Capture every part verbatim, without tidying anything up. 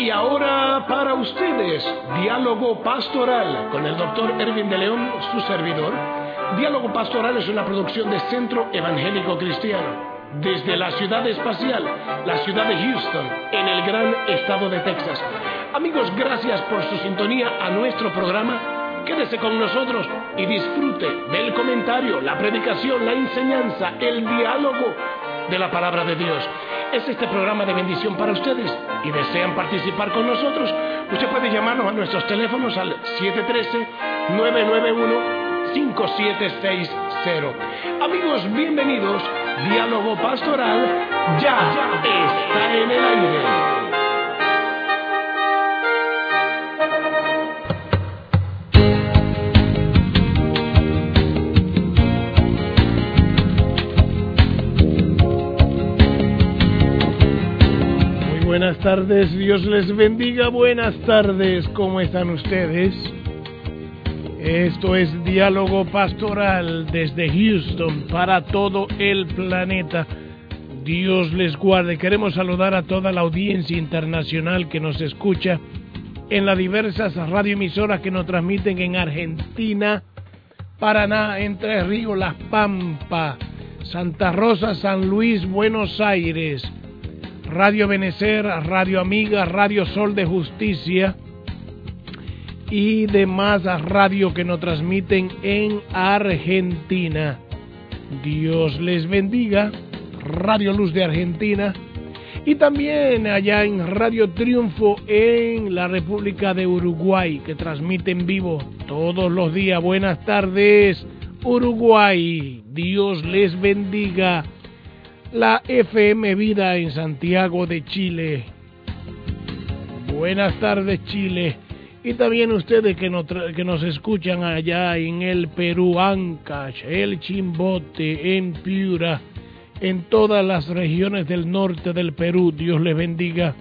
Y ahora para ustedes, Diálogo Pastoral, con el doctor Erwin de León, su servidor. Diálogo Pastoral es una producción de Centro Evangélico Cristiano, desde la ciudad espacial, la ciudad de Houston, en el gran estado de Texas. Amigos, gracias por su sintonía a nuestro programa. Quédese con nosotros y disfrute del comentario, la predicación, la enseñanza, el diálogo de la palabra de Dios. Es este programa de bendición para ustedes y desean participar con nosotros. Usted puede llamarnos a nuestros teléfonos al siete uno tres, nueve nueve uno, cinco siete seis cero. Amigos, bienvenidos. Diálogo Pastoral ya está en el aire. Buenas tardes, Dios les bendiga, buenas tardes, ¿cómo están ustedes? Esto es Diálogo Pastoral desde Houston para todo el planeta. Dios les guarde. Queremos saludar a toda la audiencia internacional que nos escucha en las diversas radioemisoras que nos transmiten en Argentina, Paraná, Entre Ríos, Las Pampas, Santa Rosa, San Luis, Buenos Aires, Radio Benecer, Radio Amiga, Radio Sol de Justicia y demás radio que nos transmiten en Argentina. Dios les bendiga. Radio Luz de Argentina y también allá en Radio Triunfo en la República de Uruguay, que transmite en vivo todos los días. Buenas tardes, Uruguay. Dios les bendiga. La F M Vida en Santiago de Chile. Buenas tardes, Chile. Y también ustedes que nos, que nos escuchan allá en el Perú, Ancash, el Chimbote, en Piura, en todas las regiones del norte del Perú. Dios les bendiga.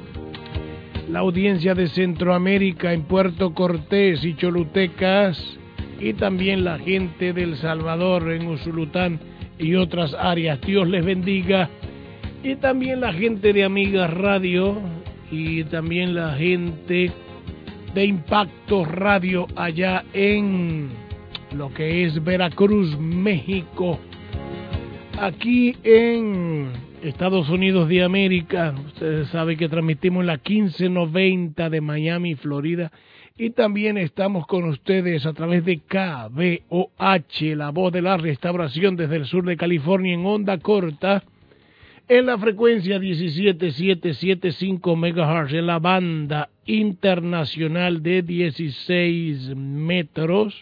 La audiencia de Centroamérica en Puerto Cortés y Cholutecas, y también la gente del Salvador en Usulután y otras áreas. Dios les bendiga. Y también la gente de Amiga Radio y también la gente de Impacto Radio allá en lo que es Veracruz, México. Aquí en Estados Unidos de América, ustedes saben que transmitimos la quince noventa de Miami, Florida. Y también estamos con ustedes a través de K B O H, la voz de la restauración desde el sur de California en onda corta, en la frecuencia diecisiete mil setecientos setenta y cinco megahertz, en la banda internacional de dieciséis metros.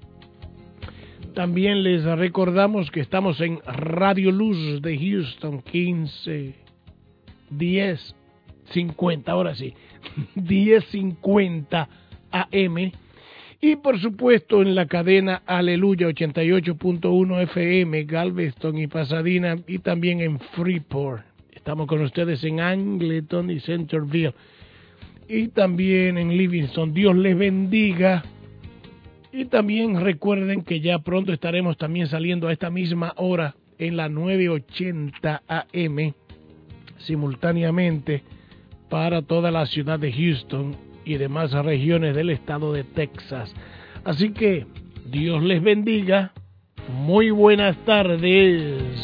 También les recordamos que estamos en Radio Luz de Houston, quince, diez, cincuenta, ahora sí, diez cincuenta A M, y por supuesto en la cadena Aleluya ochenta y ocho punto uno F M, Galveston y Pasadena, y también en Freeport. Estamos con ustedes en Angleton y Centerville, y también en Livingston. Dios les bendiga. Y también recuerden que ya pronto estaremos también saliendo a esta misma hora en la nueve ochenta A M, simultáneamente para toda la ciudad de Houston y demás regiones del estado de Texas. Así que Dios les bendiga. Muy buenas tardes.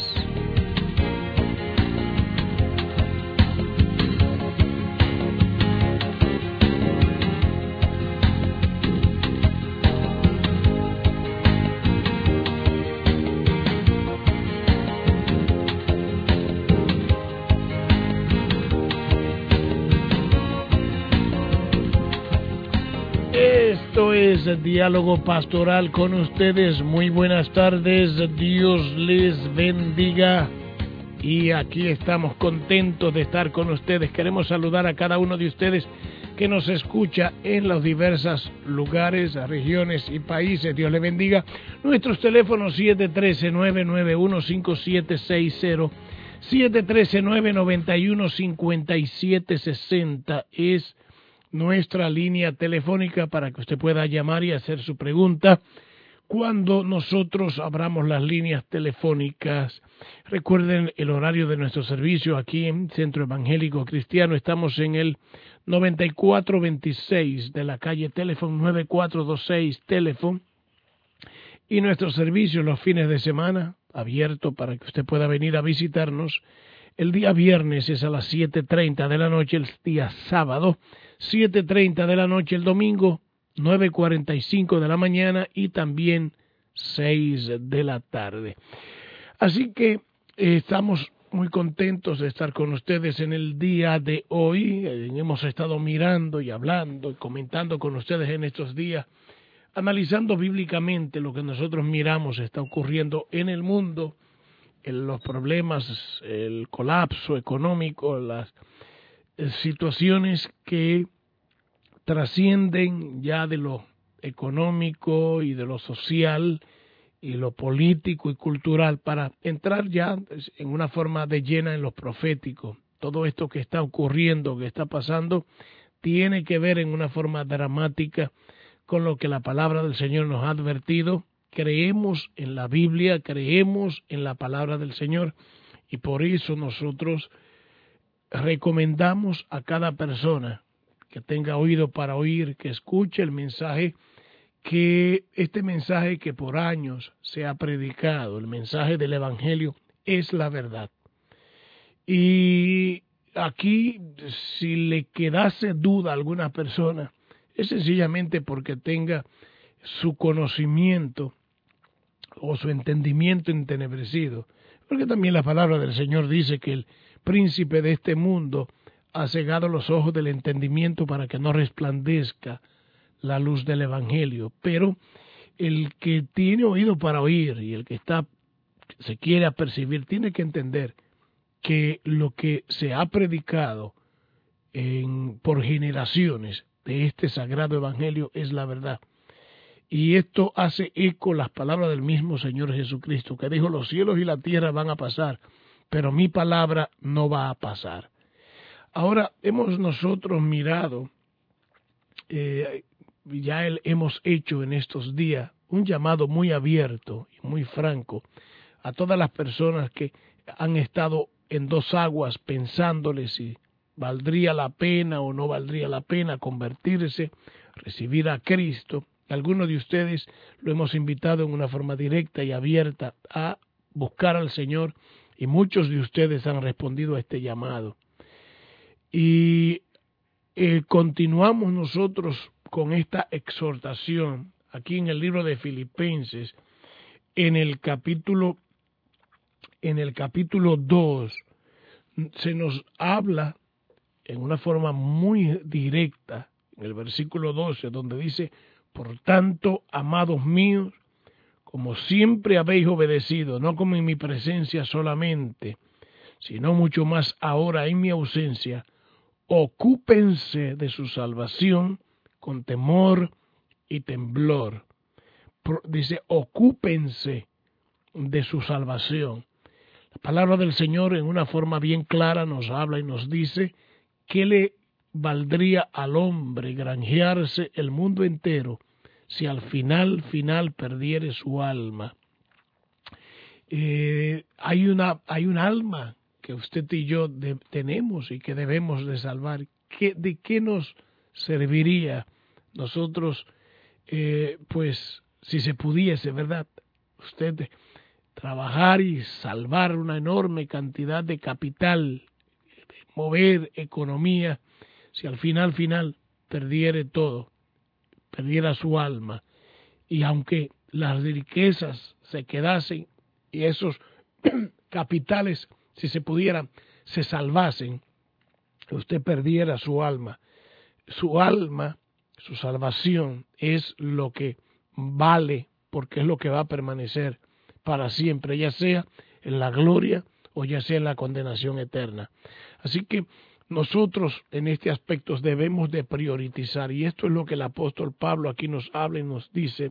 Esto es Diálogo Pastoral con ustedes. Muy buenas tardes, Dios les bendiga. Y aquí estamos contentos de estar con ustedes. Queremos saludar a cada uno de ustedes que nos escucha en los diversos lugares, regiones y países. Dios les bendiga. Nuestros teléfonos siete uno tres, nueve nueve uno, cinco siete seis cero, siete uno tres, nueve nueve uno, cinco siete seis cero es nuestra línea telefónica para que usted pueda llamar y hacer su pregunta, cuando nosotros abramos las líneas telefónicas. Recuerden el horario de nuestro servicio aquí en Centro Evangélico Cristiano. Estamos en el noventa y cuatro veintiséis de la calle Teléfono, noventa y cuatro veintiséis Teléfono. Y nuestro servicio los fines de semana, abierto para que usted pueda venir a visitarnos. El día viernes es a las siete treinta de la noche, el día sábado, siete treinta de la noche, el domingo, nueve cuarenta y cinco de la mañana y también seis de la tarde. Así que eh, estamos muy contentos de estar con ustedes en el día de hoy. Eh, hemos estado mirando y hablando y comentando con ustedes en estos días, analizando bíblicamente lo que nosotros miramos está ocurriendo en el mundo, en los problemas, el colapso económico, las eh, situaciones que trascienden ya de lo económico y de lo social y lo político y cultural para entrar ya en una forma de llena en lo profético. Todo esto que está ocurriendo, que está pasando, tiene que ver en una forma dramática con lo que la palabra del Señor nos ha advertido. Creemos en la Biblia, creemos en la palabra del Señor y por eso nosotros recomendamos a cada persona que tenga oído para oír, que escuche el mensaje, que este mensaje que por años se ha predicado, el mensaje del Evangelio, es la verdad. Y aquí, si le quedase duda a alguna persona, es sencillamente porque tenga su conocimiento o su entendimiento entenebrecido. Porque también la palabra del Señor dice que el príncipe de este mundo ha cegado los ojos del entendimiento para que no resplandezca la luz del Evangelio. Pero el que tiene oído para oír y el que está se quiere apercibir tiene que entender que lo que se ha predicado en, por generaciones de este sagrado Evangelio es la verdad. Y esto hace eco las palabras del mismo Señor Jesucristo, que dijo: los cielos y la tierra van a pasar, pero mi palabra no va a pasar. Ahora, hemos nosotros mirado, eh, ya el, hemos hecho en estos días un llamado muy abierto y muy franco a todas las personas que han estado en dos aguas pensándole si valdría la pena o no valdría la pena convertirse, recibir a Cristo. Algunos de ustedes lo hemos invitado en una forma directa y abierta a buscar al Señor y muchos de ustedes han respondido a este llamado. Y eh, continuamos nosotros con esta exhortación aquí en el libro de Filipenses, en el capítulo, en el capítulo dos, se nos habla en una forma muy directa, en el versículo doce, donde dice: por tanto, amados míos, como siempre habéis obedecido, no como en mi presencia solamente, sino mucho más ahora en mi ausencia, ocúpense de su salvación con temor y temblor. Dice, ocúpense de su salvación. La palabra del Señor en una forma bien clara nos habla y nos dice que le valdría al hombre granjearse el mundo entero si al final, final perdiere su alma. Eh, hay una, hay un alma que usted y yo de, tenemos y que debemos de salvar. ¿Qué, ¿De qué nos serviría nosotros, eh, pues, si se pudiese, verdad, usted trabajar y salvar una enorme cantidad de capital, mover economía, si al final, final, perdiere todo, perdiera su alma, y aunque las riquezas se quedasen y esos capitales, si se pudieran, se salvasen, usted perdiera su alma. Su alma, su salvación es lo que vale, porque es lo que va a permanecer para siempre, ya sea en la gloria o ya sea en la condenación eterna. Así que nosotros en este aspecto debemos de priorizar, y esto es lo que el apóstol Pablo aquí nos habla y nos dice.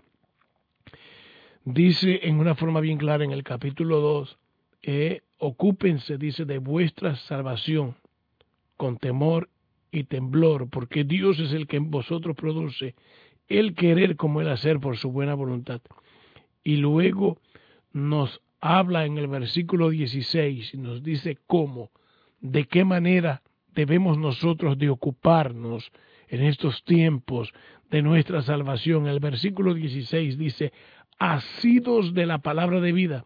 Dice en una forma bien clara en el capítulo dos, eh, ocúpense, dice, de vuestra salvación con temor y temblor, porque Dios es el que en vosotros produce el querer como el hacer por su buena voluntad. y luego nos habla en el versículo dieciséis y nos dice cómo, de qué manera debemos nosotros de ocuparnos en estos tiempos de nuestra salvación. El versículo dieciséis dice, asidos de la palabra de vida.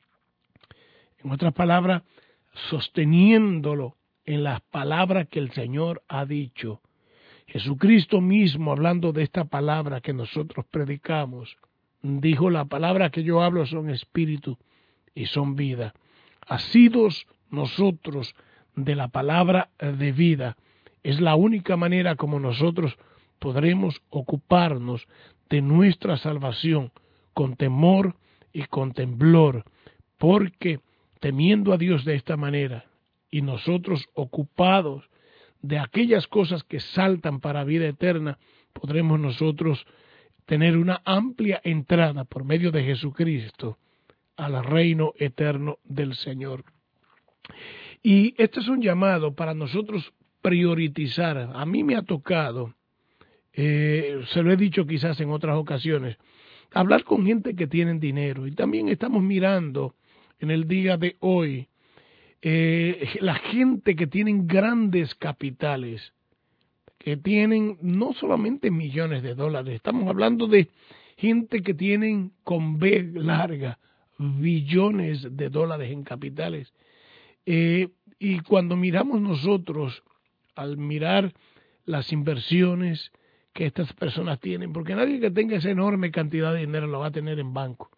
En otras palabras, sosteniéndolo en las palabras que el Señor ha dicho. Jesucristo mismo, hablando de esta palabra que nosotros predicamos, dijo, la palabra que yo hablo son espíritu y son vida. Asidos nosotros de la palabra de vida. Es la única manera como nosotros podremos ocuparnos de nuestra salvación con temor y con temblor, porque temiendo a Dios de esta manera y nosotros ocupados de aquellas cosas que saltan para vida eterna, podremos nosotros tener una amplia entrada por medio de Jesucristo al reino eterno del Señor. Y este es un llamado para nosotros priorizar. A mí me ha tocado, eh, se lo he dicho quizás en otras ocasiones, hablar con gente que tienen dinero. Y también estamos mirando en el día de hoy eh, la gente que tienen grandes capitales, que tienen no solamente millones de dólares, estamos hablando de gente que tienen con B larga billones de dólares en capitales. Eh, y cuando miramos nosotros, al mirar las inversiones que estas personas tienen, porque nadie que tenga esa enorme cantidad de dinero lo va a tener en banco.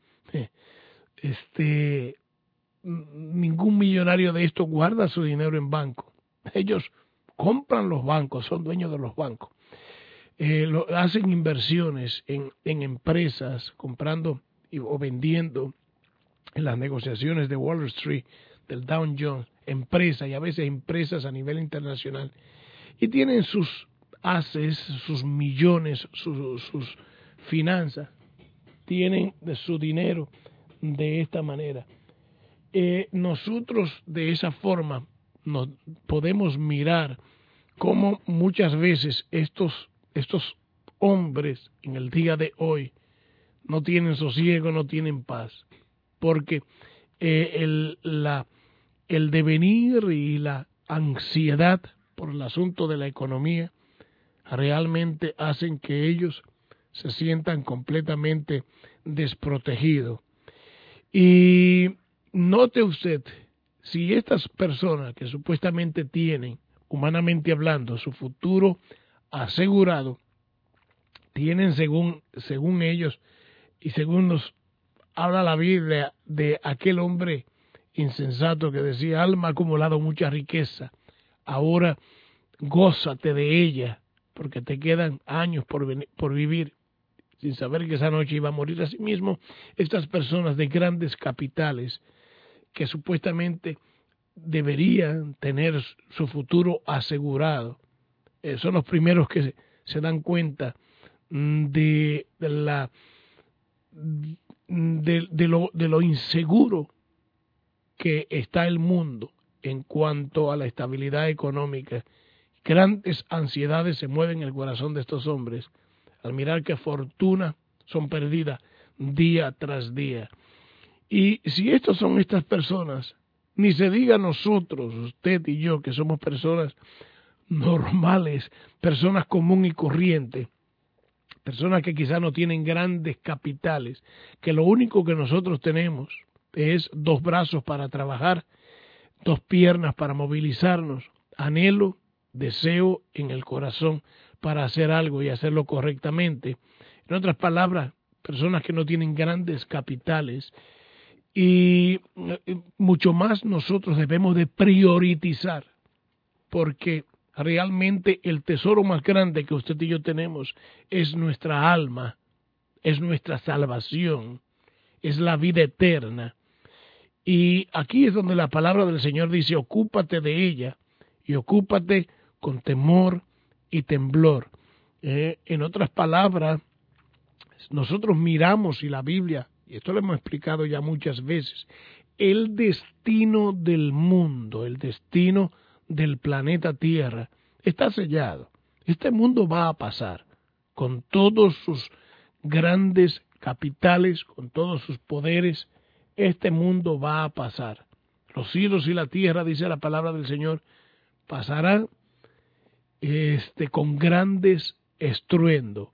Este, ningún millonario de estos guarda su dinero en banco. Ellos compran los bancos, son dueños de los bancos. Eh, lo, hacen inversiones en, en empresas, comprando y, o vendiendo en las negociaciones de Wall Street, del Dow Jones, empresas y a veces empresas a nivel internacional. Y tienen sus haces, sus millones, sus, sus finanzas, tienen de su dinero de esta manera. Eh, nosotros de esa forma nos podemos mirar cómo muchas veces estos, estos hombres en el día de hoy no tienen sosiego, no tienen paz, porque eh, el, la, el devenir y la ansiedad por el asunto de la economía realmente hacen que ellos se sientan completamente desprotegidos. Y note usted, si estas personas que supuestamente tienen, humanamente hablando, su futuro asegurado, tienen según, según ellos y según nos habla la Biblia de aquel hombre insensato que decía, alma ha acumulado mucha riqueza, ahora gózate de ella, porque te quedan años por, por vivir, sin saber que esa noche iba a morir. Asimismo, estas personas de grandes capitales que supuestamente deberían tener su futuro asegurado, eh, son los primeros que se, se dan cuenta de, de la de, de, lo, de lo inseguro que está el mundo en cuanto a la estabilidad económica. Grandes ansiedades se mueven en el corazón de estos hombres al mirar que fortunas son perdidas día tras día. Y si estos son estas personas, ni se diga nosotros, usted y yo, que somos personas normales, personas común y corriente, personas que quizás no tienen grandes capitales, que lo único que nosotros tenemos es dos brazos para trabajar, dos piernas para movilizarnos, anhelo, deseo en el corazón para hacer algo y hacerlo correctamente. En otras palabras, personas que no tienen grandes capitales, y mucho más nosotros debemos de priorizar, porque realmente el tesoro más grande que usted y yo tenemos es nuestra alma, es nuestra salvación, es la vida eterna. Y aquí es donde la palabra del Señor dice, ocúpate de ella y ocúpate con temor y temblor. Eh, en otras palabras, nosotros miramos y la Biblia, y esto lo hemos explicado ya muchas veces, el destino del mundo, el destino del planeta Tierra está sellado. Este mundo va a pasar con todos sus grandes capitales, con todos sus poderes. Este mundo va a pasar. Los cielos y la tierra, dice la palabra del Señor, pasarán este, con grandes estruendo.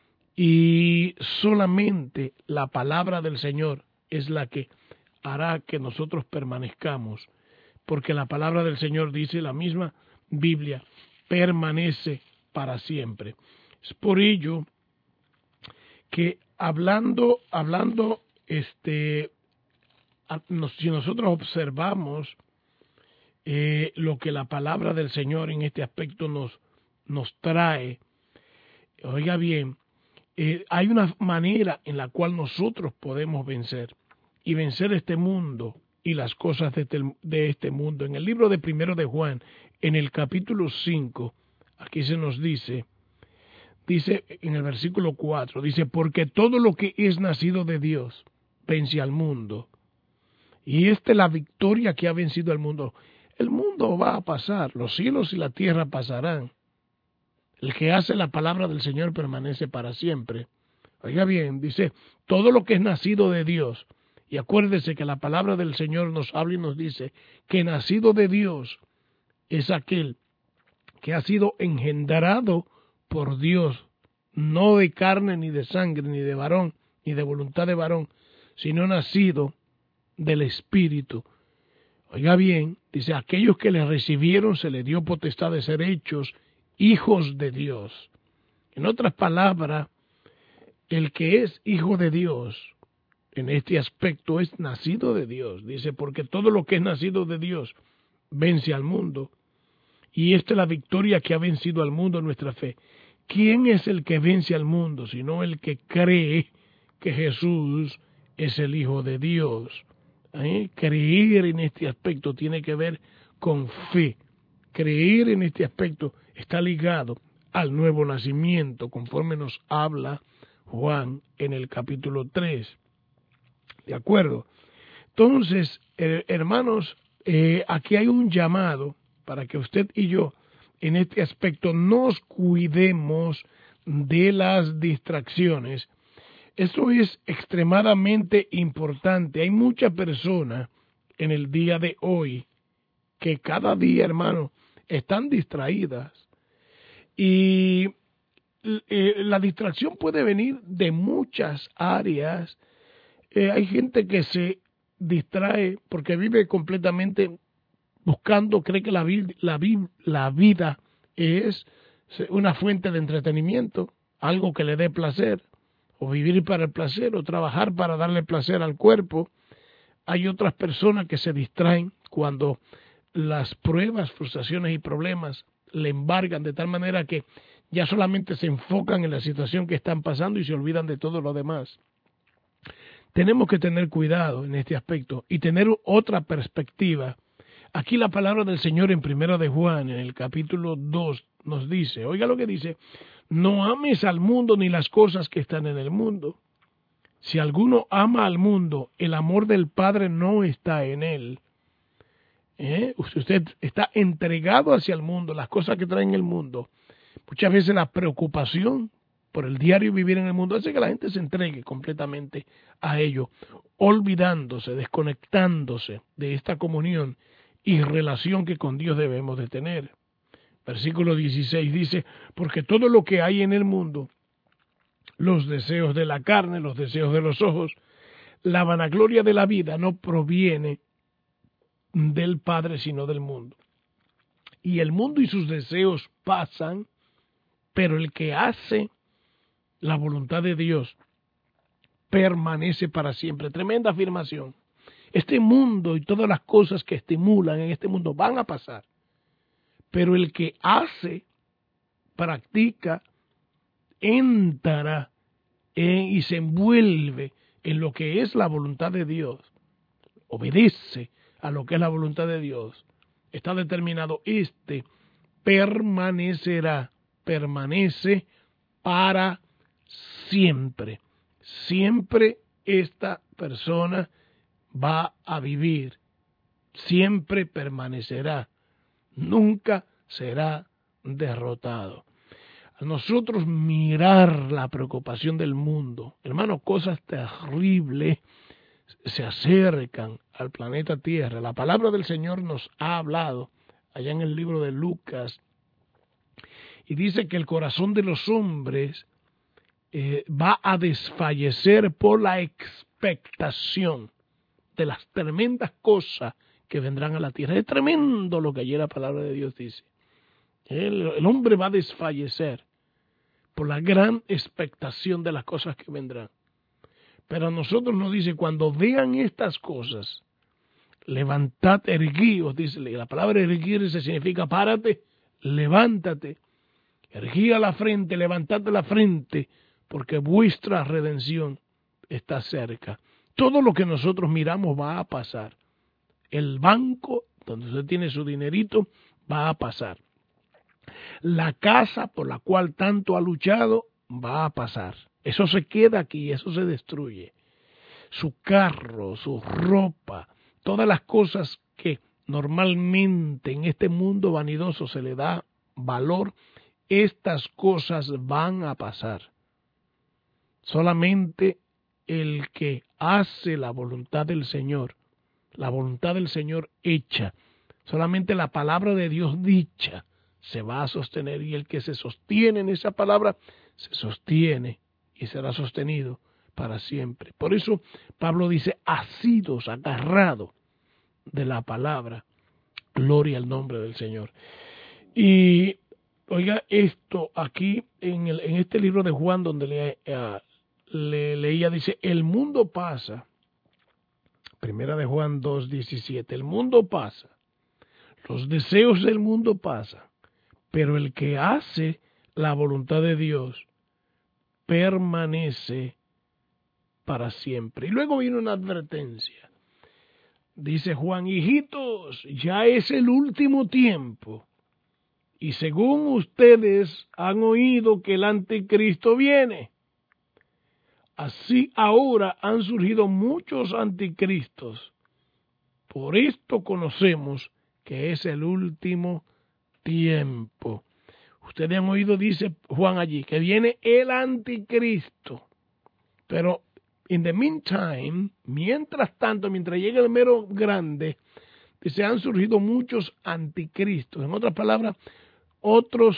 Y solamente la palabra del Señor es la que hará que nosotros permanezcamos, porque la palabra del Señor, dice la misma Biblia, permanece para siempre. Es por ello que hablando, hablando, este, si nosotros observamos eh, lo que la palabra del Señor en este aspecto nos, nos trae, oiga bien, eh, hay una manera en la cual nosotros podemos vencer y vencer este mundo y las cosas de este, de este mundo. En el libro de Primero de Juan, en el capítulo cinco, aquí se nos dice, dice en el versículo cuatro, dice, porque todo lo que es nacido de Dios vence al mundo. Y esta es la victoria que ha vencido al mundo. El mundo va a pasar, los cielos y la tierra pasarán. El que hace la palabra del Señor permanece para siempre. Oiga bien, dice, todo lo que es nacido de Dios. Y acuérdese que la palabra del Señor nos habla y nos dice que nacido de Dios es aquel que ha sido engendrado por Dios, no de carne ni de sangre, ni de varón, ni de voluntad de varón, sino nacido del Espíritu. Oiga bien, dice, aquellos que le recibieron se le dio potestad de ser hechos hijos de Dios. En otras palabras, el que es hijo de Dios, en este aspecto es nacido de Dios. Dice, porque todo lo que es nacido de Dios vence al mundo. Y esta es la victoria que ha vencido al mundo, nuestra fe. ¿Quién es el que vence al mundo? Sino el que cree que Jesús es el Hijo de Dios. ¿Eh? Creer en este aspecto tiene que ver con fe. Creer en este aspecto está ligado al nuevo nacimiento, conforme nos habla Juan en el capítulo tres. ¿De acuerdo? Entonces, eh, hermanos, eh, aquí hay un llamado para que usted y yo, en este aspecto, nos cuidemos de las distracciones. Esto es extremadamente importante. Hay muchas personas en el día de hoy que cada día, hermano, están distraídas. Y eh, la distracción puede venir de muchas áreas. Eh, hay gente que se distrae porque vive completamente buscando, cree que la, la, la vida es una fuente de entretenimiento, algo que le dé placer, o vivir para el placer, o trabajar para darle placer al cuerpo. Hay otras personas que se distraen cuando las pruebas, frustraciones y problemas le embargan de tal manera que ya solamente se enfocan en la situación que están pasando y se olvidan de todo lo demás. Tenemos que tener cuidado en este aspecto y tener otra perspectiva. Aquí la palabra del Señor en Primera de Juan, en el capítulo dos, nos dice, oiga lo que dice, no ames al mundo ni las cosas que están en el mundo. Si alguno ama al mundo, el amor del Padre no está en él. ¿Eh? Usted está entregado hacia el mundo, las cosas que traen el mundo. Muchas veces la preocupación por el diario vivir en el mundo hace que la gente se entregue completamente a ello, olvidándose, desconectándose de esta comunión y relación que con Dios debemos de tener. Versículo dieciséis dice, porque todo lo que hay en el mundo, los deseos de la carne, los deseos de los ojos, la vanagloria de la vida no proviene del Padre, sino del mundo. Y el mundo y sus deseos pasan, pero el que hace la voluntad de Dios permanece para siempre. Tremenda afirmación. Este mundo y todas las cosas que estimulan en este mundo van a pasar, pero el que hace, practica, entra en, y se envuelve en lo que es la voluntad de Dios, obedece a lo que es la voluntad de Dios, está determinado, este permanecerá, permanece para siempre. Siempre esta persona va a vivir, siempre permanecerá, nunca será derrotado. a nosotros mirar la preocupación del mundo, hermano, cosas terribles se acercan al planeta Tierra. La palabra del Señor nos ha hablado allá en el libro de Lucas y dice que el corazón de los hombres eh, va a desfallecer por la expectación de las tremendas cosas que vendrán a la tierra. Es tremendo lo que allí la palabra de Dios dice. El, el hombre va a desfallecer por la gran expectación de las cosas que vendrán. Pero a nosotros nos dice, cuando vean estas cosas, levantad, erguíos, dice, la palabra erguirse significa párate, levántate, erguía la frente, levantad la frente, porque vuestra redención está cerca. Todo lo que nosotros miramos va a pasar. El banco, donde usted tiene su dinerito, va a pasar. La casa por la cual tanto ha luchado, va a pasar. Eso se queda aquí, eso se destruye. Su carro, su ropa, todas las cosas que normalmente en este mundo vanidoso se le da valor, estas cosas van a pasar. Solamente el que hace la voluntad del Señor, la voluntad del Señor hecha, solamente la palabra de Dios dicha se va a sostener, y el que se sostiene en esa palabra se sostiene y será sostenido para siempre. Por eso Pablo dice, asidos, agarrado de la palabra, gloria al nombre del Señor. Y oiga esto aquí en, el, en este libro de Juan donde le, uh, le leía, dice, el mundo pasa, primera de Juan dos diecisiete, el mundo pasa, los deseos del mundo pasan, pero el que hace la voluntad de Dios permanece para siempre. Y luego viene una advertencia. Dice Juan, hijitos, ya es el último tiempo. Y según ustedes han oído que el anticristo viene, así ahora han surgido muchos anticristos. Por esto conocemos que es el último tiempo. Ustedes han oído, dice Juan allí, que viene el anticristo. Pero, in the meantime, mientras tanto, mientras llega el mero grande, dice, han surgido muchos anticristos. En otras palabras, otros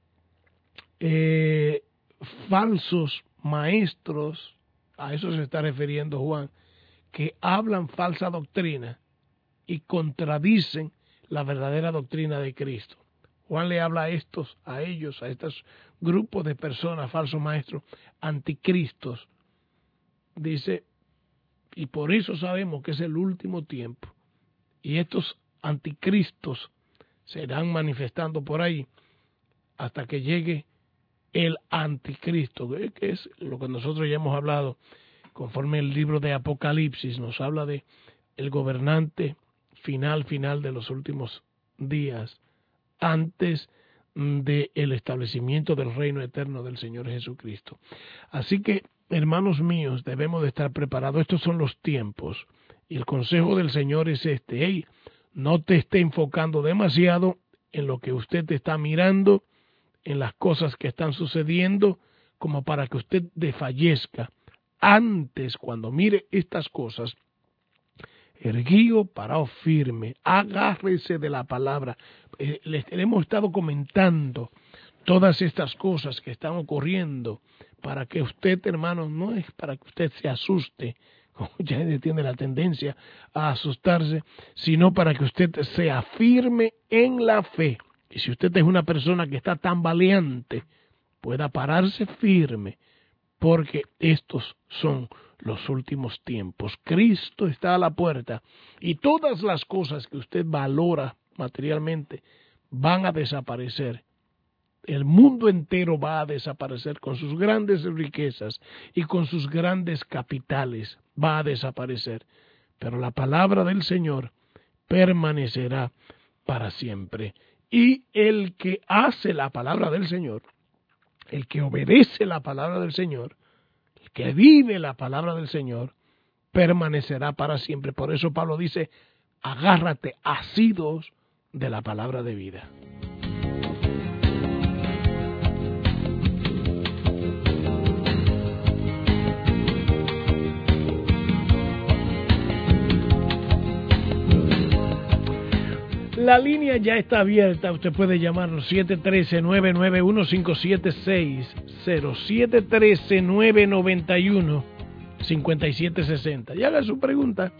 eh, falsos maestros, a eso se está refiriendo Juan, que hablan falsa doctrina y contradicen la verdadera doctrina de Cristo. Juan le habla a estos, a ellos, a estos grupos de personas, falsos maestros, anticristos. Dice, y por eso sabemos que es el último tiempo. Y estos anticristos serán manifestando por ahí hasta que llegue el anticristo, que es lo que nosotros ya hemos hablado, conforme el libro de Apocalipsis nos habla de el gobernante final, final de los últimos días, antes del establecimiento del reino eterno del Señor Jesucristo. Así que, hermanos míos, debemos de estar preparados. Estos son los tiempos. Y el consejo del Señor es este. Hey, no te esté enfocando demasiado en lo que usted te está mirando, en las cosas que están sucediendo, como para que usted desfallezca. Antes, cuando mire estas cosas, erguío, parado firme, agárrese de la palabra. Eh, les hemos estado comentando todas estas cosas que están ocurriendo para que usted, hermano, no es para que usted se asuste, como ya tiene la tendencia a asustarse, sino para que usted sea firme en la fe. Y si usted es una persona que está tambaleante, pueda pararse firme, porque estos son los últimos tiempos. Cristo está a la puerta y todas las cosas que usted valora materialmente van a desaparecer. El mundo entero va a desaparecer con sus grandes riquezas y con sus grandes capitales. Va a desaparecer. Pero la palabra del Señor permanecerá para siempre. Y el que hace la palabra del Señor, el que obedece la palabra del Señor, el que vive la palabra del Señor, permanecerá para siempre. Por eso Pablo dice, agárrate, asidos de la palabra de vida. La línea ya está abierta. Usted puede llamarnos siete uno tres, nueve nueve uno, cinco siete seis cero, siete uno tres, nueve nueve uno, cinco siete seis cero. Y haga su pregunta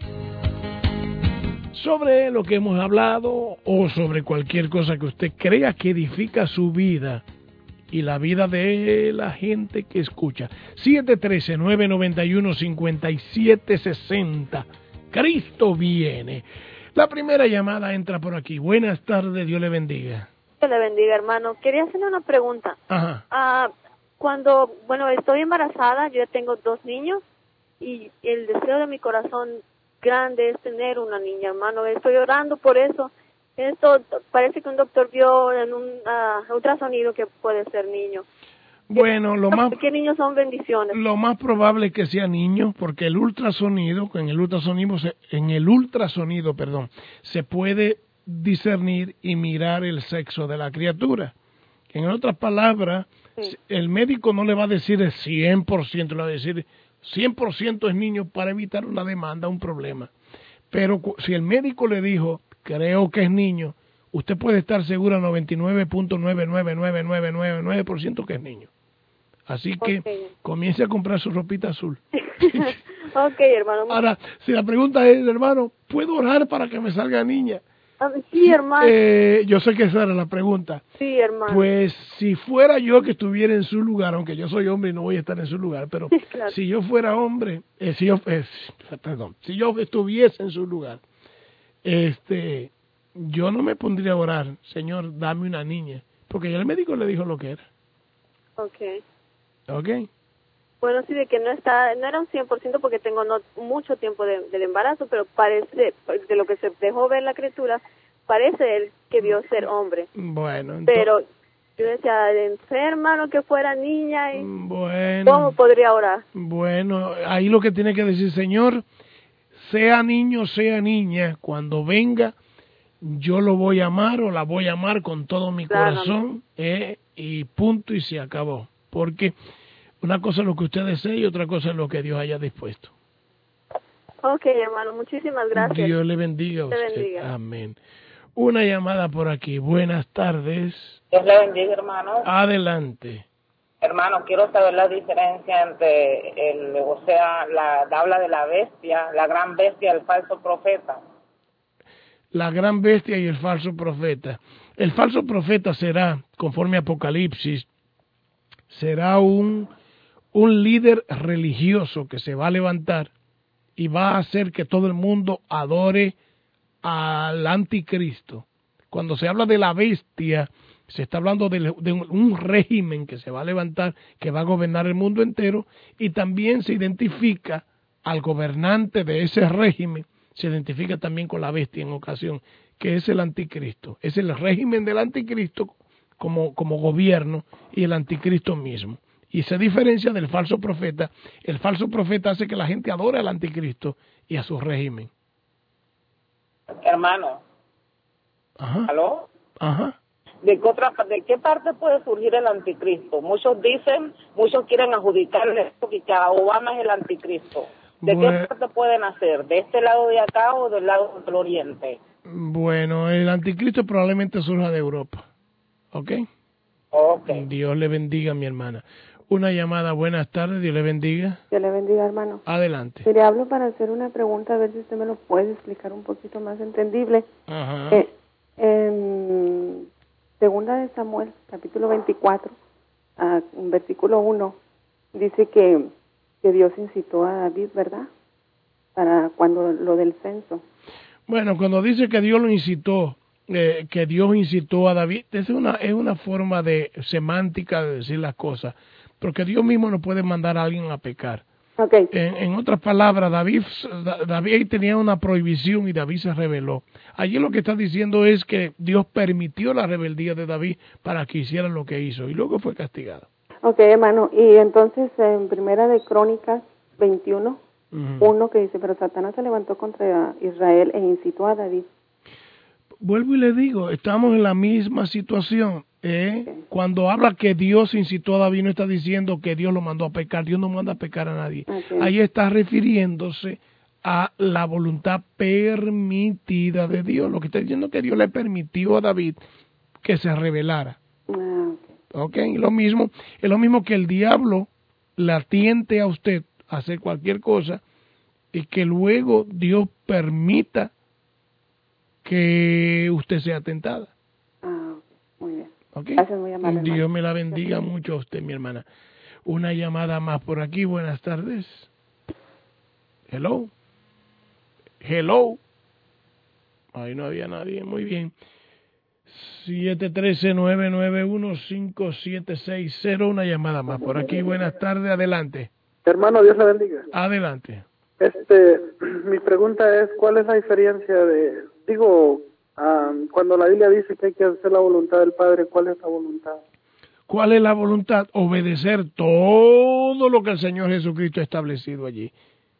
sobre lo que hemos hablado o sobre cualquier cosa que usted crea que edifica su vida y la vida de la gente que escucha. siete uno tres, nueve nueve uno, cinco siete seis cero. Cristo viene. La primera llamada entra por aquí. Buenas tardes, Dios le bendiga. Dios le bendiga, hermano. Quería hacerle una pregunta. Ajá. Ah, cuando, bueno, estoy embarazada, yo ya tengo dos niños y el deseo de mi corazón grande es tener una niña, hermano. Estoy orando por eso. Esto parece que un doctor vio en un uh, ultrasonido que puede ser niño. Bueno, lo más ¿Qué niños son bendiciones? Lo más probable es que sea niño, porque el ultrasonido, en el ultrasonido, se, en el ultrasonido, perdón, se puede discernir y mirar el sexo de la criatura. En otras palabras, sí. El médico no le va a decir el cien por ciento, le va a decir cien por ciento es niño para evitar una demanda, un problema. Pero si el médico le dijo, creo que es niño, usted puede estar segura noventa y nueve punto nueve nueve nueve nueve nueve nueve por ciento que es niño. Así que okay. Comience a comprar su ropita azul. Ok, hermano. Ahora, si la pregunta es, hermano, ¿puedo orar para que me salga niña? Um, sí, hermano. Eh, yo sé que esa era la pregunta. Sí, hermano. Pues si fuera yo que estuviera en su lugar, aunque yo soy hombre y no voy a estar en su lugar, pero claro. Si yo fuera hombre, eh, si yo, eh, perdón, si yo estuviese en su lugar, este, yo no me pondría a orar, Señor, dame una niña, porque ya el médico le dijo lo que era. Okay. Okay. Bueno, sí, de que no está, no era un cien por ciento porque tengo no mucho tiempo de, del embarazo, pero parece, de lo que se dejó ver la criatura, parece él que vio ser hombre. Bueno. Entonces, pero yo decía, enferma, no que fuera niña, y bueno. ¿cómo podría orar? Bueno, ahí lo que tiene que decir, Señor, sea niño, sea niña, cuando venga, yo lo voy a amar o la voy a amar con todo mi claro, corazón, eh, y punto y se acabó. Porque una cosa es lo que usted desee y otra cosa es lo que Dios haya dispuesto. Ok, hermano, muchísimas gracias. Dios le bendiga a usted. Te bendiga. Amén. Una llamada por aquí. Buenas tardes. Dios le bendiga, hermano. Adelante. Hermano, quiero saber la diferencia entre, el, o sea, la habla de la bestia, la gran bestia, el falso profeta. La gran bestia y el falso profeta. El falso profeta será, conforme a Apocalipsis, será un, un líder religioso que se va a levantar y va a hacer que todo el mundo adore al anticristo. Cuando se habla de la bestia, se está hablando de, de un, un régimen que se va a levantar, que va a gobernar el mundo entero, y también se identifica al gobernante de ese régimen, se identifica también con la bestia en ocasión, que es el anticristo. Es el régimen del anticristo como, como gobierno y el anticristo mismo. Y se diferencia del falso profeta. El falso profeta hace que la gente adore al anticristo y a su régimen. Hermano. Ajá. ¿Aló? Ajá. ¿De qué, otra, ¿De qué parte puede surgir el anticristo? Muchos dicen, muchos quieren adjudicarle que Obama es el anticristo. ¿De bueno, qué parte pueden hacer? ¿De este lado de acá o del lado del oriente? Bueno, el anticristo probablemente surja de Europa. ¿Ok? Ok. Dios le bendiga, mi hermana. Una llamada, buenas tardes, Dios le bendiga. Dios le bendiga, hermano. Adelante. Le hablo para hacer una pregunta, a ver si usted me lo puede explicar un poquito más entendible. Ajá. Eh, en Segunda de Samuel, capítulo veinticuatro, uh, versículo uno, dice que, que Dios incitó a David, ¿verdad? Para cuando lo del censo. Bueno, cuando dice que Dios lo incitó, eh, que Dios incitó a David, es una, es una forma de semántica de decir las cosas, porque Dios mismo no puede mandar a alguien a pecar. Okay. En, en otras palabras, David, David tenía una prohibición y David se rebeló. Allí lo que está diciendo es que Dios permitió la rebeldía de David para que hiciera lo que hizo y luego fue castigado. Ok, hermano, y entonces en Primera de Crónicas veintiuno, uh-huh. uno que dice, pero Satanás se levantó contra Israel e incitó a David. Vuelvo y le digo, estamos en la misma situación. ¿eh? Okay. Cuando habla que Dios incitó a David, no está diciendo que Dios lo mandó a pecar. Dios no manda a pecar a nadie. Okay. Ahí está refiriéndose a la voluntad permitida de Dios. Lo que está diciendo es que Dios le permitió a David que se rebelara. Ah, Okay, lo mismo, es lo mismo que el diablo la tiente a usted a hacer cualquier cosa y que luego Dios permita que usted sea tentada. ah, muy bien. Okay. Gracias, muy amable, Dios hermano. me la bendiga mucho a usted, mi hermana. Una llamada más por aquí. Buenas tardes. Hello. Hello. Ahí no había nadie. Muy bien. siete uno tres, nueve nueve uno, cinco siete seis cero. Una llamada más por aquí. Buenas tardes. Adelante. Hermano, Dios le bendiga. Adelante. Este, mi pregunta es, ¿cuál es la diferencia de, digo, um, cuando la Biblia dice que hay que hacer la voluntad del Padre, ¿cuál es la voluntad? ¿Cuál es la voluntad? Obedecer todo lo que el Señor Jesucristo ha establecido allí.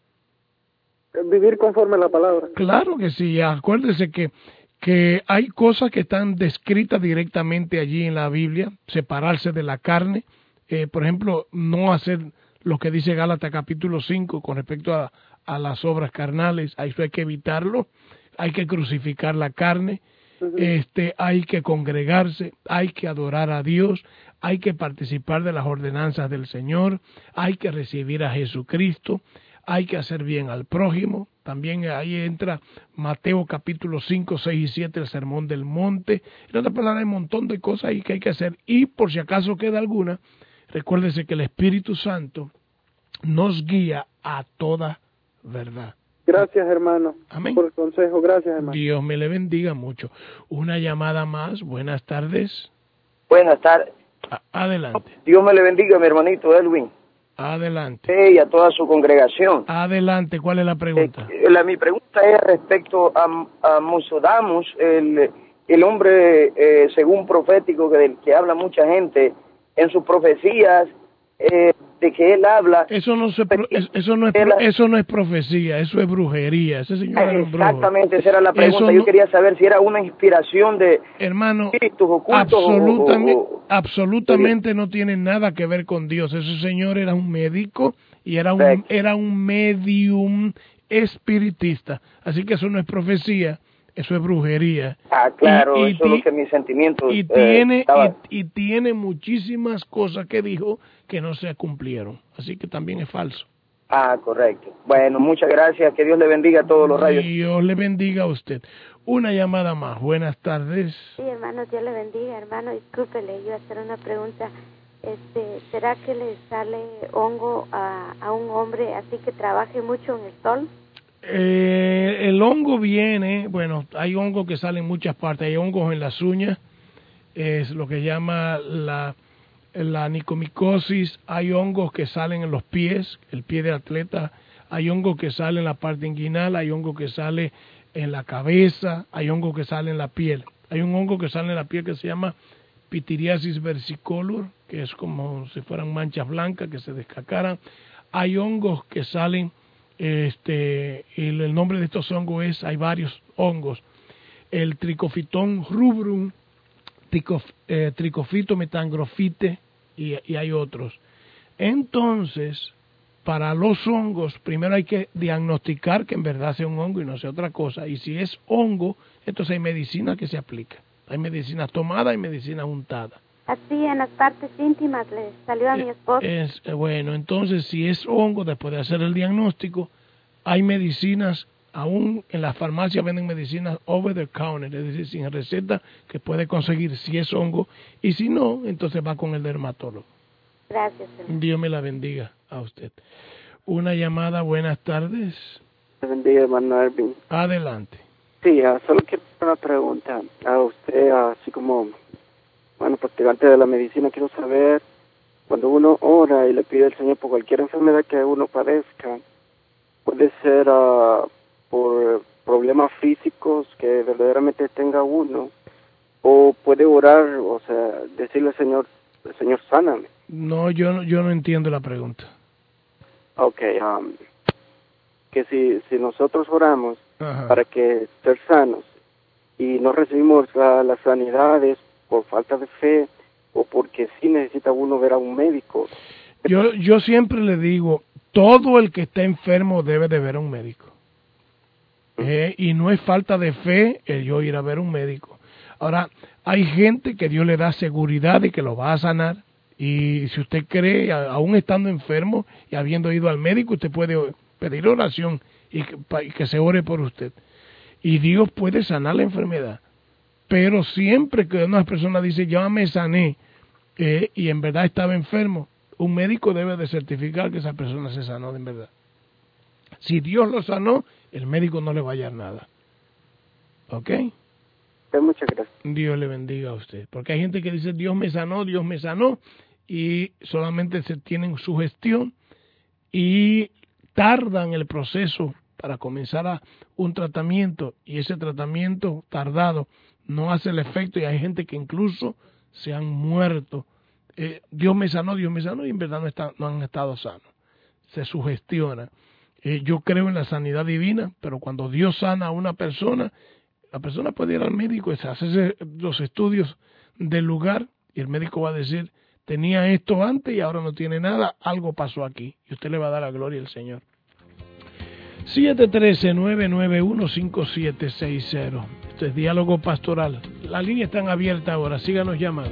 Vivir conforme a la palabra. Claro que sí. Acuérdese que que hay cosas que están descritas directamente allí en la Biblia, separarse de la carne, eh, por ejemplo, no hacer lo que dice Gálatas capítulo cinco con respecto a, a las obras carnales, a eso hay que evitarlo, hay que crucificar la carne, uh-huh. este, hay que congregarse, hay que adorar a Dios, hay que participar de las ordenanzas del Señor, hay que recibir a Jesucristo, hay que hacer bien al prójimo. También ahí entra Mateo capítulo cinco, seis y siete, el sermón del monte. En otras palabras, hay un montón de cosas ahí que hay que hacer. Y por si acaso queda alguna, recuérdese que el Espíritu Santo nos guía a toda verdad. Gracias, hermano. Amén. Por el consejo. Gracias, hermano. Dios me le bendiga mucho. Una llamada más. Buenas tardes. Buenas tardes. A- adelante. Dios me le bendiga, mi hermanito Edwin. Adelante. Y a toda su congregación. Adelante, ¿cuál es la pregunta? Eh, la, mi pregunta es respecto a, a Nostradamus, el, el hombre, eh, según profético, que, del que habla mucha gente en sus profecías, eh, de que él habla. Eso no, se, eso, no es, eso no es profecía, eso es brujería. Ese señor era un brujo. Exactamente, esa era la pregunta. No, yo quería saber si era una inspiración de hermano, espíritus ocultos. Absolutamente, o, o, absolutamente no tiene nada que ver con Dios. Ese señor era un médico y era un, era un medium espiritista. Así que eso no es profecía, eso es brujería. Ah, claro, y, y eso es lo que mis sentimientos. Y eh, tiene, estaba... y, y tiene muchísimas cosas que dijo que no se cumplieron. Así que también es falso. Ah, correcto. Bueno, muchas gracias. Que Dios le bendiga a todos los rayos. Dios le bendiga a usted. Una llamada más. Buenas tardes. Sí, hermano, Dios le bendiga. Hermano, discúlpele, yo hacer una pregunta. Este, ¿será que le sale hongo a, a un hombre así que trabaje mucho en el sol? Eh, el hongo viene, bueno, hay hongos que salen en muchas partes. Hay hongos en las uñas, es lo que llama la... la nicomicosis, hay hongos que salen en los pies, el pie del atleta, hay hongos que salen en la parte inguinal, hay hongos que sale en la cabeza, hay hongos que salen en la piel. Hay un hongo que sale en la piel que se llama Pityriasis versicolor, que es como si fueran manchas blancas que se descacaran. Hay hongos que salen, este, el, el nombre de estos hongos es, hay varios hongos, el Trichophyton rubrum, Tricof, eh, Trichophyto metangrofite y, y hay otros. Entonces, para los hongos, primero hay que diagnosticar que en verdad sea un hongo y no sea otra cosa. Y si es hongo, entonces hay medicina que se aplica. Hay medicina tomada y medicina untada. Así en las partes íntimas le salió a mi esposo. Es, bueno, entonces si es hongo, después de hacer el diagnóstico, hay medicinas. Aún en las farmacias venden medicinas over the counter, es decir, sin receta, que puede conseguir si es hongo, y si no, entonces va con el dermatólogo. Gracias, hermano. Dios me la bendiga a usted. Una llamada, buenas tardes. Dios bendiga, hermano Ervin. Adelante. Sí, uh, solo quiero hacer una pregunta a usted, uh, así como, bueno, practicante de la medicina, quiero saber, cuando uno ora y le pide al Señor por cualquier enfermedad que uno padezca, puede ser... Uh, por problemas físicos que verdaderamente tenga uno, o puede orar, o sea, decirle al Señor, Señor, sáname. No, yo no, yo no entiendo la pregunta. Okay, um, que si, si nosotros oramos Ajá. para que ser sanos y no recibimos la, las sanidades por falta de fe o porque sí necesita uno ver a un médico. Yo, yo siempre le digo, todo el que está enfermo debe de ver a un médico. Eh, y no es falta de fe el yo ir a ver un médico. Ahora, hay gente que Dios le da seguridad de que lo va a sanar. Y si usted cree, aún estando enfermo y habiendo ido al médico, usted puede pedir oración y que, y que se ore por usted. Y Dios puede sanar la enfermedad. Pero siempre que una persona dice, yo me sané, eh, y en verdad estaba enfermo, un médico debe de certificar que esa persona se sanó de verdad. Si Dios lo sanó, el médico no le va a hallar nada. ¿Ok? Muchas gracias. Dios le bendiga a usted. Porque hay gente que dice, Dios me sanó, Dios me sanó, y solamente se tienen su gestión y tardan el proceso para comenzar a un tratamiento, y ese tratamiento tardado no hace el efecto, y hay gente que incluso se han muerto. Eh, Dios me sanó, Dios me sanó, y en verdad no, está, no han estado sanos. Se sugestiona. Eh, yo creo en la sanidad divina, pero cuando Dios sana a una persona, la persona puede ir al médico y hacerse los estudios del lugar, y el médico va a decir, tenía esto antes y ahora no tiene nada, algo pasó aquí, y usted le va a dar la gloria al Señor. siete uno tres, nueve nueve uno, cinco siete seis cero. Esto es Diálogo Pastoral. Las líneas están abiertas ahora, síganos llamando.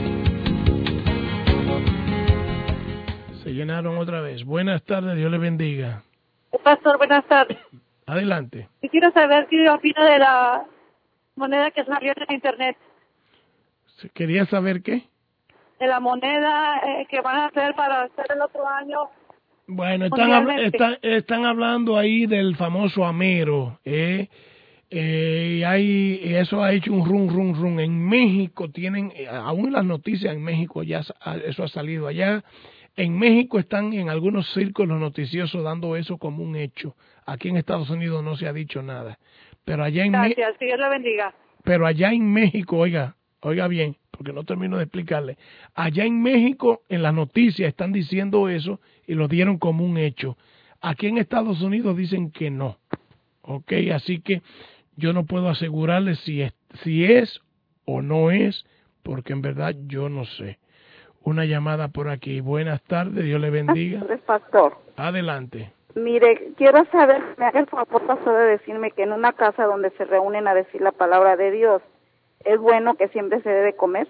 Se llenaron otra vez. Buenas tardes, Dios le bendiga. Pastor, buenas tardes. Adelante. Y quiero saber qué opina de la moneda que salió en internet. ¿Quería saber qué? De la moneda eh, que van a hacer para hacer el otro año. Bueno, están, hab- están, están hablando ahí del famoso Amero, ¿eh? Eh, y hay, y eso ha hecho un rum, rum, rum. En México tienen, eh, aún en las noticias en México ya eso ha salido allá. En México están en algunos círculos noticiosos dando eso como un hecho. Aquí en Estados Unidos no se ha dicho nada. Pero allá en Gracias, Me- Dios le bendiga. Pero allá en México, oiga, oiga bien, porque no termino de explicarle. Allá en México, en las noticias están diciendo eso y lo dieron como un hecho. Aquí en Estados Unidos dicen que no. Ok, así que yo no puedo asegurarle si es, si es o no es, porque en verdad yo no sé. Una llamada por aquí. Buenas tardes, Dios le bendiga. Pastor. Adelante. Mire, quiero saber, me haga el favor, pastor, de decirme que en una casa donde se reúnen a decir la palabra de Dios, ¿es bueno que siempre se debe comer?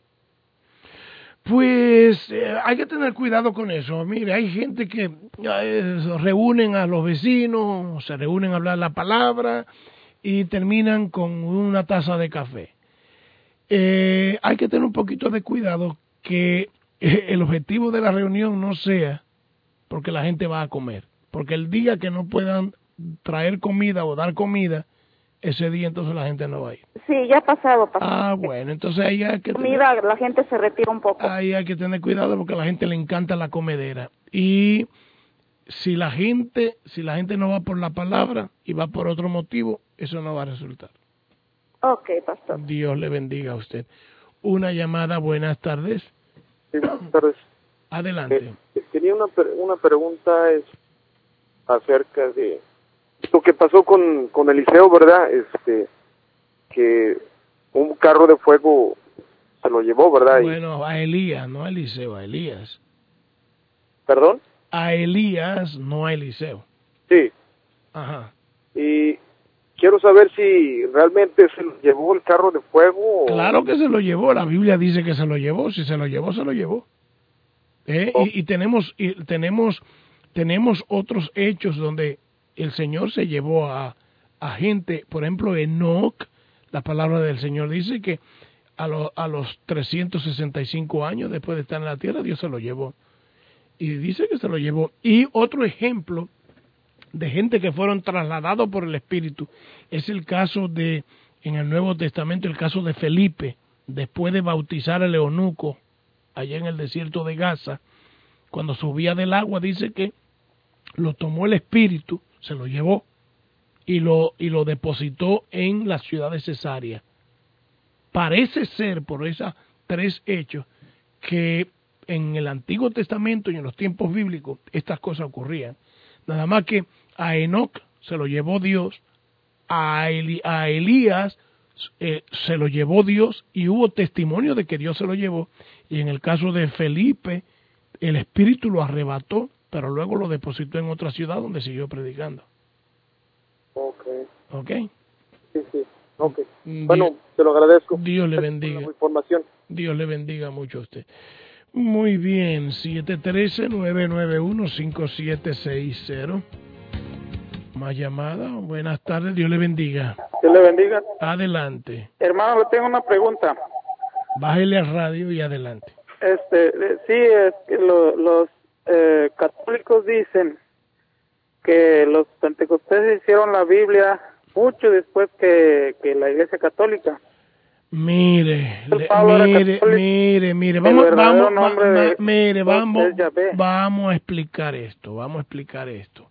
Pues eh, hay que tener cuidado con eso. Mire, hay gente que eh, reúnen a los vecinos, se reúnen a hablar la palabra y terminan con una taza de café. Eh, hay que tener un poquito de cuidado que eh, el objetivo de la reunión no sea porque la gente va a comer. Porque el día que no puedan traer comida o dar comida, ese día entonces la gente no va a ir. Sí, ya ha pasado, pastor. Ah, bueno, entonces ahí hay que tener, Mira, la gente se retira un poco. ahí hay que tener cuidado porque a la gente le encanta la comedera. Y si la gente, si la gente no va por la palabra y va por otro motivo, eso no va a resultar. Ok, pastor. Dios le bendiga a usted. Una llamada, buenas tardes. Sí, buenas tardes. Adelante. Eh, tenía una, una pregunta es acerca de lo que pasó con, con Eliseo, ¿verdad? Este, que un carro de fuego se lo llevó, ¿verdad? Bueno, a Elías, no a Eliseo, a Elías. ¿Perdón? A Elías, no a Eliseo. Sí. Ajá. Y quiero saber si realmente se lo llevó el carro de fuego. Claro que se lo llevó, la Biblia dice que se lo llevó, si se lo llevó, se lo llevó. ¿Eh? Oh. Y, y tenemos y tenemos tenemos otros hechos donde el Señor se llevó a, a gente, por ejemplo, Enoc, la palabra del Señor dice que a, lo, a los trescientos sesenta y cinco años después de estar en la tierra, Dios se lo llevó. Y dice que se lo llevó. Y otro ejemplo de gente que fueron trasladados por el Espíritu es el caso de, en el Nuevo Testamento, el caso de Felipe, después de bautizar al eunuco allá en el desierto de Gaza, cuando subía del agua, dice que lo tomó el Espíritu, se lo llevó y lo, y lo depositó en la ciudad de Cesarea. Parece ser, por esos tres hechos, que en el Antiguo Testamento y en los tiempos bíblicos estas cosas ocurrían. Nada más que a Enoc se lo llevó Dios, a, Eli, a Elías eh, se lo llevó Dios y hubo testimonio de que Dios se lo llevó. Y en el caso de Felipe, el Espíritu lo arrebató, pero luego lo depositó en otra ciudad donde siguió predicando. Okay. ¿Ok? Sí, sí. Ok. Bueno, te lo agradezco. Dios le bendiga. Por la información. Dios le bendiga mucho a usted. Muy bien, siete uno tres, nueve nueve uno, cinco siete seis cero. Más llamada. Buenas tardes, Dios le bendiga. Dios le bendiga. Adelante. Hermano, le tengo una pregunta. Bájele al radio y adelante. Este, eh, sí, es que lo- los eh, católicos dicen que los pentecostales hicieron la Biblia mucho después que, que la Iglesia Católica. Mire, le- Pablo era mire, católico. mire, mire, El vamos, verdadero vamos, va- nombre va- de mire, Dios vamos, es Yahvé. vamos a explicar esto, vamos a explicar esto.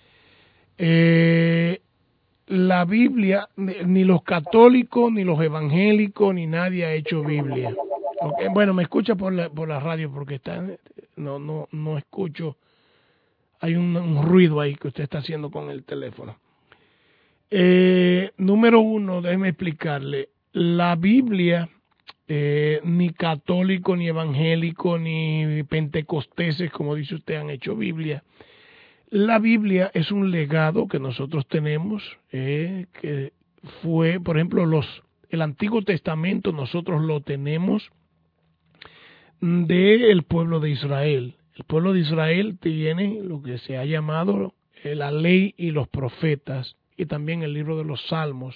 Eh, la Biblia, ni, ni los católicos, ni los evangélicos, ni nadie ha hecho Biblia. Okay, bueno, me escucha por la, por la radio porque está, no, no, no escucho. Hay un, un ruido ahí que usted está haciendo con el teléfono. Eh, número uno, déjeme explicarle. La Biblia, eh, ni católico, ni evangélico, ni pentecosteses, como dice usted, han hecho Biblia. La Biblia es un legado que nosotros tenemos, eh, que fue, por ejemplo, los el Antiguo Testamento nosotros lo tenemos del pueblo de Israel. El pueblo de Israel tiene lo que se ha llamado eh, la ley y los profetas, y también el libro de los Salmos,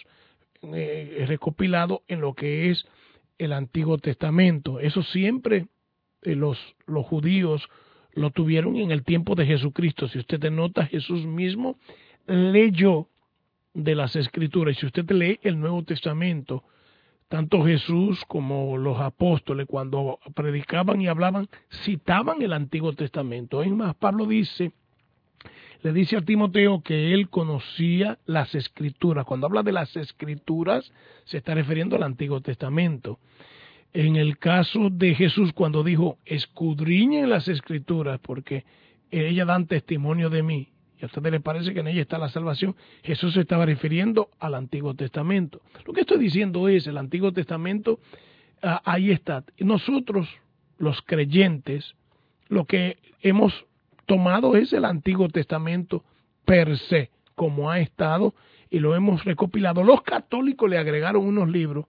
eh, recopilado en lo que es el Antiguo Testamento. Eso siempre eh, los, los judíos lo tuvieron en el tiempo de Jesucristo. Si usted te nota, Jesús mismo leyó de las Escrituras. Y si usted lee el Nuevo Testamento, tanto Jesús como los apóstoles, cuando predicaban y hablaban, citaban el Antiguo Testamento. Es más, Pablo dice, le dice a Timoteo que él conocía las Escrituras. Cuando habla de las Escrituras, se está refiriendo al Antiguo Testamento. En el caso de Jesús, cuando dijo, escudriñen las Escrituras, porque ellas dan testimonio de mí, y a ustedes les parece que en ella está la salvación, Jesús se estaba refiriendo al Antiguo Testamento. Lo que estoy diciendo es, el Antiguo Testamento, ah, ahí está. Nosotros, los creyentes, lo que hemos tomado es el Antiguo Testamento per se, como ha estado, y lo hemos recopilado. Los católicos le agregaron unos libros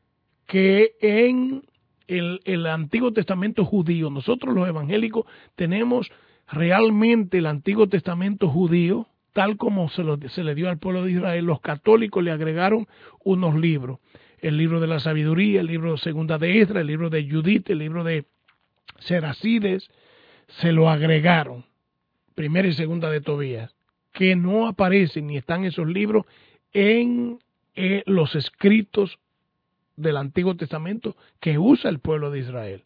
que en el, el Antiguo Testamento judío, nosotros los evangélicos tenemos realmente el Antiguo Testamento judío, tal como se, lo, se le dio al pueblo de Israel. Los católicos le agregaron unos libros, el libro de la sabiduría, el libro de Segunda de Esdras, el libro de Judith, el libro de Seracides, se lo agregaron, Primera y Segunda de Tobías, que no aparecen ni están esos libros en eh, los escritos del Antiguo Testamento que usa el pueblo de Israel.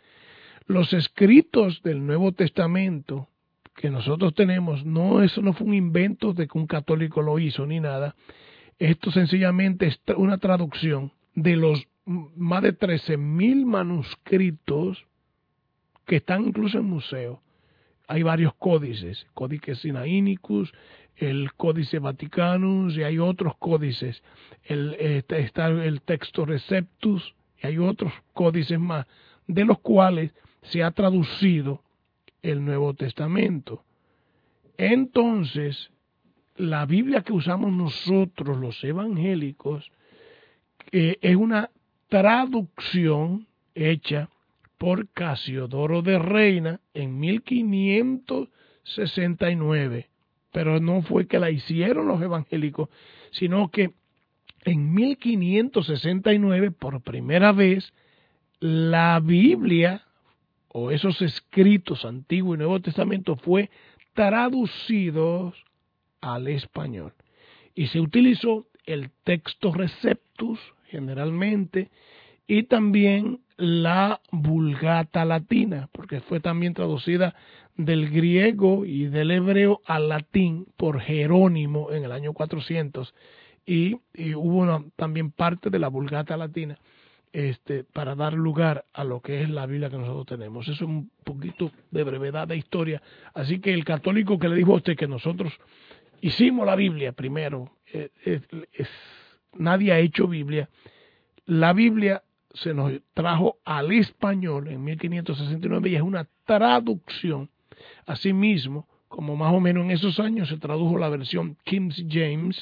Los escritos del Nuevo Testamento que nosotros tenemos, no, eso no fue un invento de que un católico lo hizo ni nada. Esto sencillamente es una traducción de los más de trece mil manuscritos que están incluso en museos. Hay varios códices, Códice Sinainicus, el Códice Vaticanus, y hay otros códices. El, este, está el Texto Receptus, y hay otros códices más, de los cuales se ha traducido el Nuevo Testamento. Entonces, la Biblia que usamos nosotros, los evangélicos, eh, es una traducción hecha por Casiodoro de Reina en mil quinientos sesenta y nueve, pero no fue que la hicieron los evangélicos, sino que en mil quinientos sesenta y nueve, por primera vez, la Biblia, o esos escritos Antiguo y Nuevo Testamento, fue traducidos al español. Y se utilizó el Texto Receptus, generalmente, y también la Vulgata Latina, porque fue también traducida del griego y del hebreo al latín por Jerónimo en el año cuatrocientos, y, y hubo una, también parte de la Vulgata Latina este, para dar lugar a lo que es la Biblia que nosotros tenemos. Eso es un poquito de brevedad de historia. Así que el católico que le dijo a usted que nosotros hicimos la Biblia primero, eh, eh, es, nadie ha hecho Biblia. La Biblia se nos trajo al español en mil quinientos sesenta y nueve y es una traducción. Asimismo, como más o menos en esos años se tradujo la versión King James,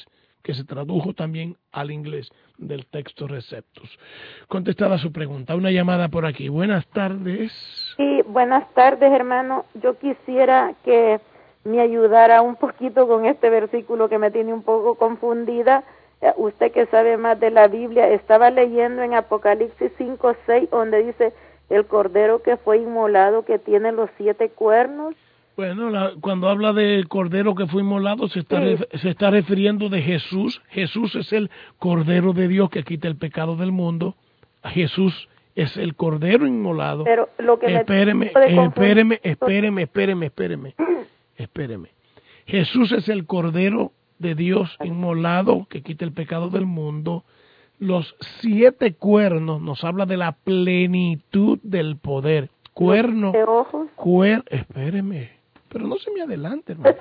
que se tradujo también al inglés del texto Receptus. Contestada su pregunta, una llamada por aquí. Buenas tardes. Sí, buenas tardes, hermano. Yo quisiera que me ayudara un poquito con este versículo que me tiene un poco confundida. Eh, usted que sabe más de la Biblia, estaba leyendo en Apocalipsis cinco seis, donde dice el cordero que fue inmolado, que tiene los siete cuernos. Bueno, la, cuando habla del cordero que fue inmolado, se está, sí. se está refiriendo de Jesús. Jesús es el cordero de Dios que quita el pecado del mundo. Jesús es el cordero inmolado. Pero lo que espéreme, me espéreme, espéreme, espéreme, espéreme, espéreme. Jesús es el cordero de Dios inmolado que quita el pecado del mundo. Los siete cuernos nos habla de la plenitud del poder. Cuerno, cuer, espéreme, pero no se me adelante, hermano.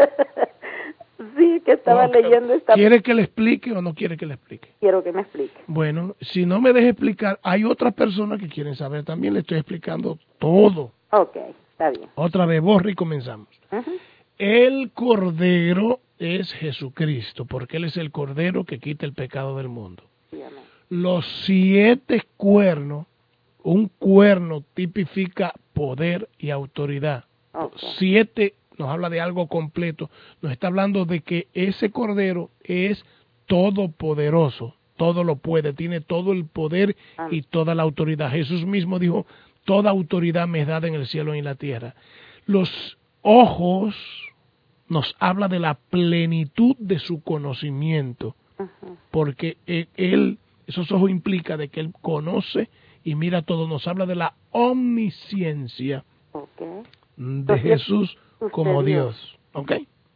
Sí, que estaba okay. leyendo esta... ¿Quiere que le explique o no quiere que le explique? Quiero que me explique. Bueno, si no me deja explicar, hay otras personas que quieren saber también, le estoy explicando todo. Ok, está bien. Otra vez, borra y comenzamos. Uh-huh. El cordero es Jesucristo, porque Él es el cordero que quita el pecado del mundo. Sí, amén. Los siete cuernos, un cuerno tipifica poder y autoridad. Okay. Siete nos habla de algo completo, nos está hablando de que ese cordero es todopoderoso, todo lo puede, tiene todo el poder y toda la autoridad. Jesús mismo dijo, toda autoridad me es dada en el cielo y en la tierra. Los ojos nos habla de la plenitud de su conocimiento, uh-huh. porque él, esos ojos implica de que él conoce y mira todo, nos habla de la omnisciencia okay. de Entonces, Jesús como Dios. ¿Ok?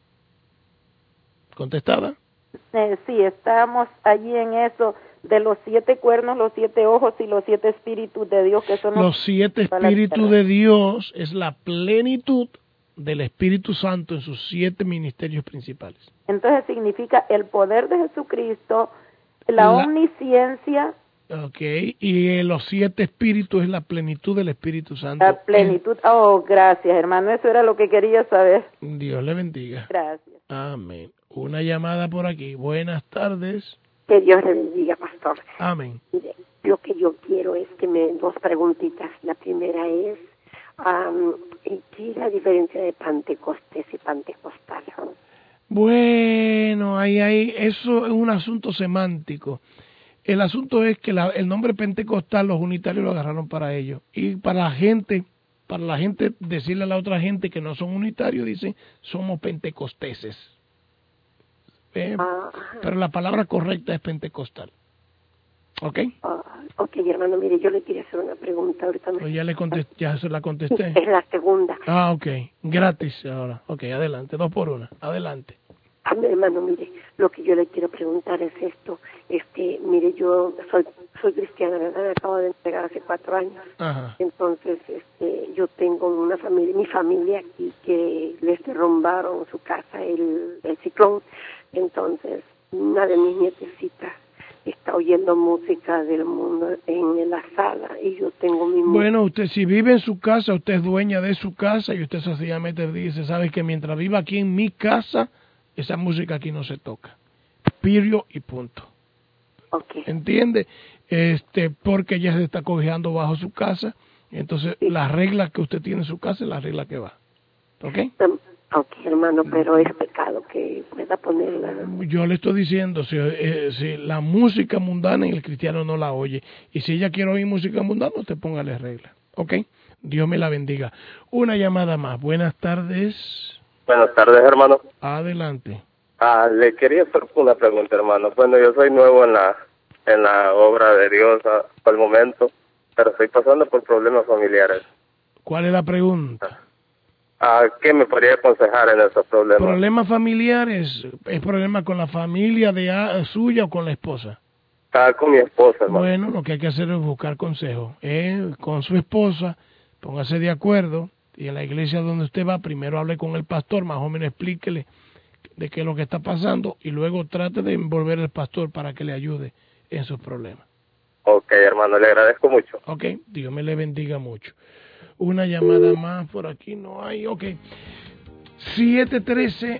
¿Contestada? Eh, sí, estamos allí en eso de los siete cuernos, los siete ojos y los siete espíritus de Dios, que son los, los siete espíritus de Dios, es la plenitud del Espíritu Santo en sus siete ministerios principales. Entonces significa el poder de Jesucristo, la, la omnisciencia. Ok, y eh, los siete espíritus es la plenitud del Espíritu Santo. La plenitud, oh, gracias hermano, eso era lo que quería saber. Dios le bendiga. Gracias. Amén. Una llamada por aquí. Buenas tardes. Que Dios le bendiga, pastor. Amén. Mire, lo que yo quiero es que me dos preguntitas. La primera es, um, ¿qué es la diferencia de Pentecostés y Pentecostal? Bueno, ahí, ahí, eso es un asunto semántico. El asunto es que la, el nombre pentecostal los unitarios lo agarraron para ellos. Y para la gente, para la gente decirle a la otra gente que no son unitarios, dicen, somos pentecosteses. Eh, ah, pero la palabra correcta es pentecostal. ¿Ok? Uh, ok, hermano, mire, yo le quería hacer una pregunta. Ahorita me... pues ya, le contesté, ya se la contesté. Es la segunda. Ah, ok. Gratis ahora. Ok, adelante. Dos por una. Adelante. Ah, hermano, mire, lo que yo le quiero preguntar es esto. Este, mire, yo soy soy cristiana, ¿verdad? Me acabo de entregar hace cuatro años. Ajá. Entonces, este, yo tengo una familia, mi familia aquí que les derrumbaron su casa el, el ciclón. Entonces, una de mis nietecitas está oyendo música del mundo en la sala y yo tengo mi música. Bueno, usted si vive en su casa, usted es dueña de su casa y usted sencillamente dice, sabe que mientras viva aquí en mi casa, esa música aquí no se toca. Pirio y punto. Okay. ¿Entiende? Este, porque ella se está cobijando bajo su casa, entonces sí. La regla que usted tiene en su casa es la regla que va. ¿Ok? Um, ok, hermano, pero es pecado que pueda ponerla. Yo le estoy diciendo, si, eh, si la música mundana y el cristiano no la oye, y si ella quiere oír música mundana, usted póngale regla. ¿Ok? Dios me la bendiga. Una llamada más. Buenas tardes. Buenas tardes, hermano. Adelante. Ah, le quería hacer una pregunta, hermano. Bueno, yo soy nuevo en la en la obra de Dios al momento, pero estoy pasando por problemas familiares. ¿Cuál es la pregunta? Ah, ¿qué me podría aconsejar en esos problemas? ¿Problemas familiares? ¿Es problema con la familia de a, suya o con la esposa? Ah, con mi esposa, hermano. Bueno, lo que hay que hacer es buscar consejo. Eh, con su esposa, póngase de acuerdo. Y en la iglesia donde usted va, primero hable con el pastor, más o menos explíquele de qué es lo que está pasando y luego trate de envolver al pastor para que le ayude en sus problemas. Ok, hermano, le agradezco mucho. Ok, Dios me le bendiga mucho. Una llamada más por aquí no hay. Ok. siete uno tres,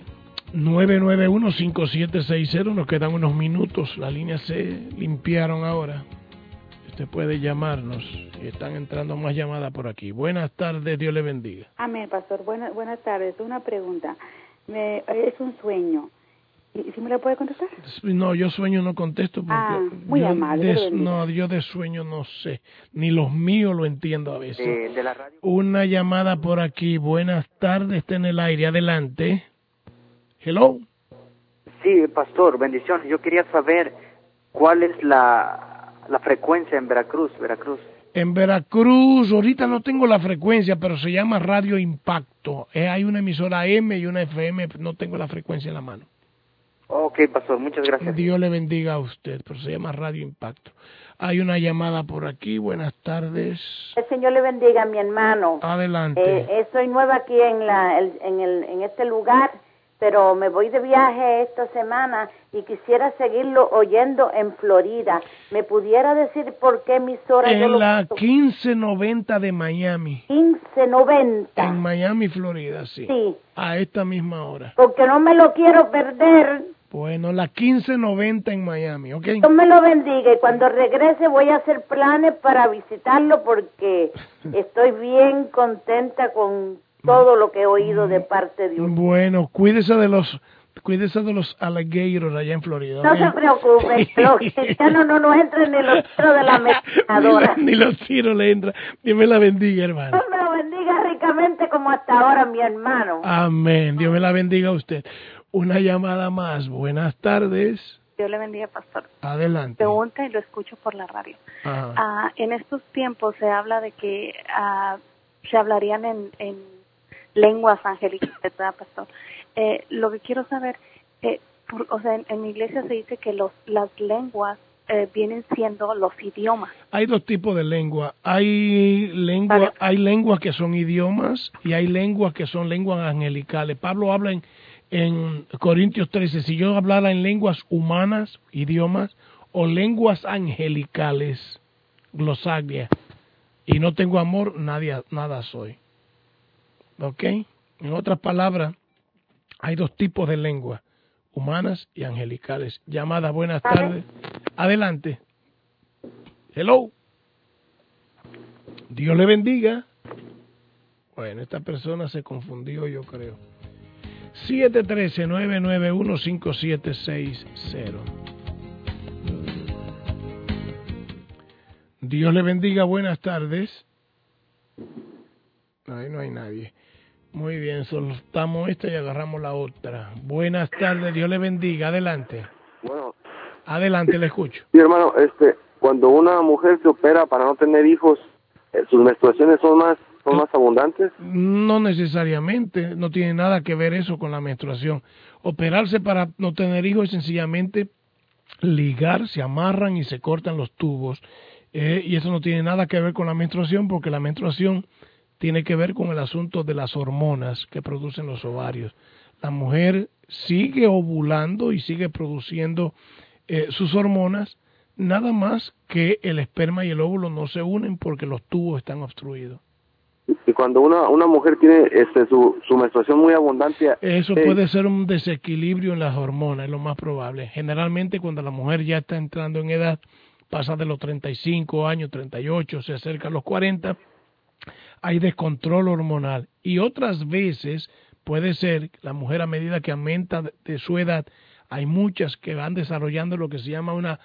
nueve nueve uno, cinco siete seis cero. Nos quedan unos minutos. Las líneas se limpiaron ahora. Usted puede llamarnos. Están entrando más llamadas por aquí. Buenas tardes, Dios le bendiga. Amén, pastor. Buenas, buenas tardes. Una pregunta. Me, es un sueño. ¿Y si me lo puede contestar? No, yo sueño no contesto porque ah, muy yo amable. De, no, yo de sueño no sé. Ni los míos lo entiendo a veces. De, de la radio. Una llamada por aquí. Buenas tardes, está en el aire. Adelante. Hello. Sí, pastor, bendiciones. Yo quería saber cuál es la, la frecuencia en Veracruz, Veracruz. En Veracruz, ahorita no tengo la frecuencia, pero se llama Radio Impacto. Eh, hay una emisora M y una F M, no tengo la frecuencia en la mano. Ok, pastor, muchas gracias. Dios le bendiga a usted, pero se llama Radio Impacto. Hay una llamada por aquí, buenas tardes. El Señor le bendiga, mi hermano. Adelante. Eh, estoy nueva aquí en, la, el, en, el, en este lugar, pero me voy de viaje esta semana y quisiera seguirlo oyendo en Florida. ¿Me pudiera decir por qué emisora yo lo En la puedo? quince noventa de Miami. quince noventa. En Miami, Florida, sí. Sí. A esta misma hora. Porque no me lo quiero perder. Bueno, la quince noventa en Miami, ¿ok? Dios me lo bendiga y cuando regrese voy a hacer planes para visitarlo porque estoy bien contenta con todo lo que he oído de parte de usted. Bueno, cuídese de los cuídese de los alligators allá en Florida. No ¿okay? se preocupe, los cristianos no nos entran ni los tiros de la mezcladora. ni, ni los tiros le entran. Dios me la bendiga, hermano. Dios me lo bendiga ricamente como hasta ahora, mi hermano. Amén. Dios me la bendiga a usted. Una llamada más. Buenas tardes. Dios le bendiga, pastor. Adelante. Pregunta y lo escucho por la radio. Uh, en estos tiempos se habla de que uh, se hablarían en, en lenguas angélicas, ¿verdad, pastor? Eh, lo que quiero saber, eh, por, o sea, en, en mi iglesia se dice que los, las lenguas eh, vienen siendo los idiomas. Hay dos tipos de lengua. Hay lengua, vale. hay lenguas que son idiomas y hay lenguas que son lenguas angelicales. Pablo habla en En Corintios trece, si yo hablara en lenguas humanas, idiomas, o lenguas angelicales, glosalia, y no tengo amor, nadie, nada soy. ¿Ok? En otras palabras, hay dos tipos de lenguas, humanas y angelicales. Llamada, buenas tardes. Adelante. Hello. Dios le bendiga. Bueno, esta persona se confundió, yo creo. siete uno tres, nueve nueve uno, cinco siete seis cero. Dios le bendiga, buenas tardes. Ahí no hay nadie. Muy bien, soltamos esta y agarramos la otra. Buenas tardes, Dios le bendiga, adelante. Bueno. Adelante, le escucho. Sí, hermano, este, cuando una mujer se opera para no tener hijos, sus menstruaciones son más ¿Son más abundantes? No necesariamente, no tiene nada que ver eso con la menstruación. Operarse para no tener hijos es sencillamente ligar, se amarran y se cortan los tubos. Eh, y eso no tiene nada que ver con la menstruación, porque la menstruación tiene que ver con el asunto de las hormonas que producen los ovarios. La mujer sigue ovulando y sigue produciendo eh, sus hormonas, nada más que el esperma y el óvulo no se unen porque los tubos están obstruidos. Y cuando una una mujer tiene este su, su menstruación muy abundante... Eso eh, puede ser un desequilibrio en las hormonas, es lo más probable. Generalmente cuando la mujer ya está entrando en edad, pasa de los treinta y cinco años, treinta y ocho, se acerca a los cuarenta, hay descontrol hormonal. Y otras veces puede ser la mujer a medida que aumenta de su edad, hay muchas que van desarrollando lo que se llama una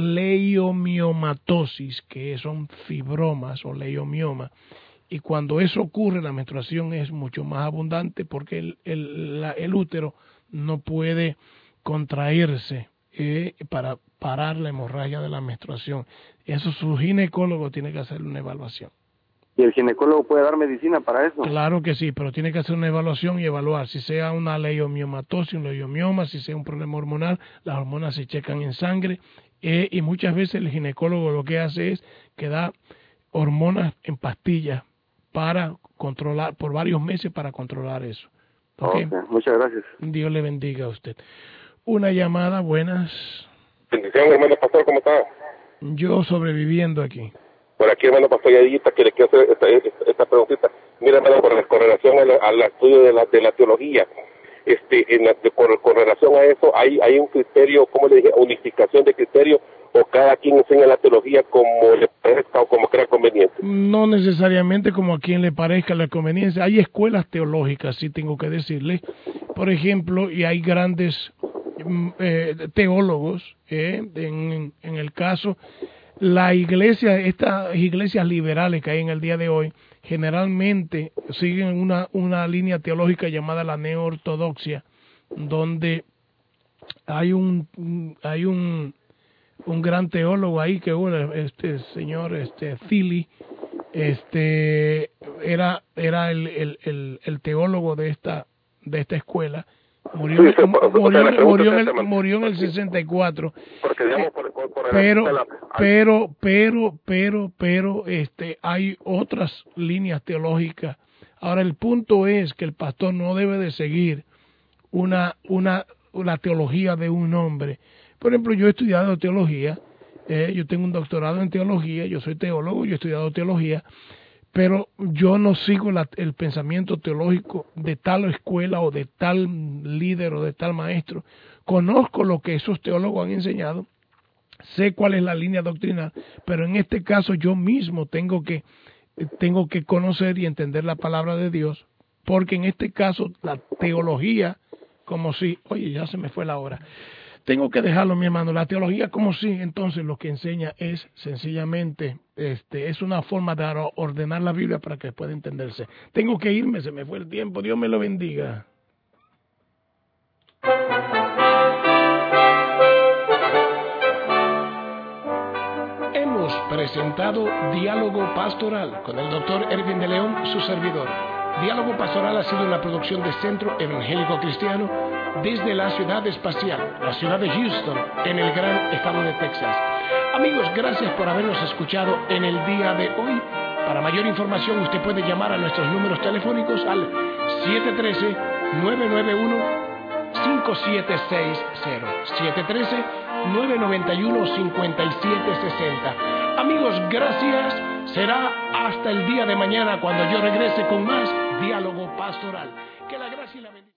leiomiomatosis, que son fibromas o leiomioma. Y cuando eso ocurre, la menstruación es mucho más abundante porque el, el, la, el útero no puede contraerse eh, para parar la hemorragia de la menstruación. Eso su ginecólogo tiene que hacer una evaluación. ¿Y el ginecólogo puede dar medicina para eso? Claro que sí, pero tiene que hacer una evaluación y evaluar si sea una leiomiomatosis, un leiomioma, si sea un problema hormonal. Las hormonas se checan en sangre eh, y muchas veces el ginecólogo lo que hace es que da hormonas en pastillas para controlar, por varios meses para controlar eso. ¿Okay? Okay, muchas gracias. Dios le bendiga a usted. Una llamada, buenas. Bendición, hermano pastor, ¿cómo está? Yo sobreviviendo aquí. Por aquí, hermano pastor, ya dijiste que le quiero hacer esta, esta, esta preguntita. Mira, hermano, con relación al, al estudio de la, de la teología, este, en la, con, con relación a eso, hay, hay un criterio, ¿cómo le dije? Unificación de criterio, o cada quien enseña la teología como le parezca o como crea conveniente. No necesariamente como a quien le parezca la conveniencia. Hay escuelas teológicas, sí tengo que decirle, por ejemplo, y hay grandes eh, teólogos, eh, en, en el caso, la iglesia, estas iglesias liberales que hay en el día de hoy, generalmente siguen una, una línea teológica llamada la neoortodoxia, donde hay un, hay un un gran teólogo ahí que bueno, este señor este Thiele, este era era el, el, el, el teólogo de esta de esta escuela. Murió, sí, sí, por, murió, por murió, en el, murió en el sesenta y cuatro. Porque, digamos, por, por, por pero, la, pero, pero, pero, pero, este, hay otras líneas teológicas. Ahora, el punto es que el pastor no debe de seguir una, una, una teología de un hombre. Por ejemplo, yo he estudiado teología, eh, yo tengo un doctorado en teología, yo soy teólogo, yo he estudiado teología, pero yo no sigo la, el pensamiento teológico de tal escuela o de tal líder o de tal maestro. Conozco lo que esos teólogos han enseñado, sé cuál es la línea doctrinal, pero en este caso yo mismo tengo que, tengo que conocer y entender la palabra de Dios, porque en este caso la teología, como si, oye, ya se me fue la hora. Tengo que dejarlo, mi hermano. La teología, como si, entonces lo que enseña es sencillamente, este, es una forma de ordenar la Biblia para que pueda entenderse. Tengo que irme, se me fue el tiempo. Dios me lo bendiga. Hemos presentado Diálogo Pastoral con el doctor Erwin de León, su servidor. Diálogo Pastoral ha sido una producción de Centro Evangélico Cristiano desde la ciudad espacial, la ciudad de Houston, en el gran estado de Texas. Amigos, gracias por habernos escuchado en el día de hoy. Para mayor información usted puede llamar a nuestros números telefónicos al siete uno tres, nueve nueve uno, cinco siete seis cero, siete uno tres, nueve nueve uno, cinco siete seis cero. Amigos, gracias. Será hasta el día de mañana cuando yo regrese con más Diálogo Pastoral. Que la gracia y la bendición.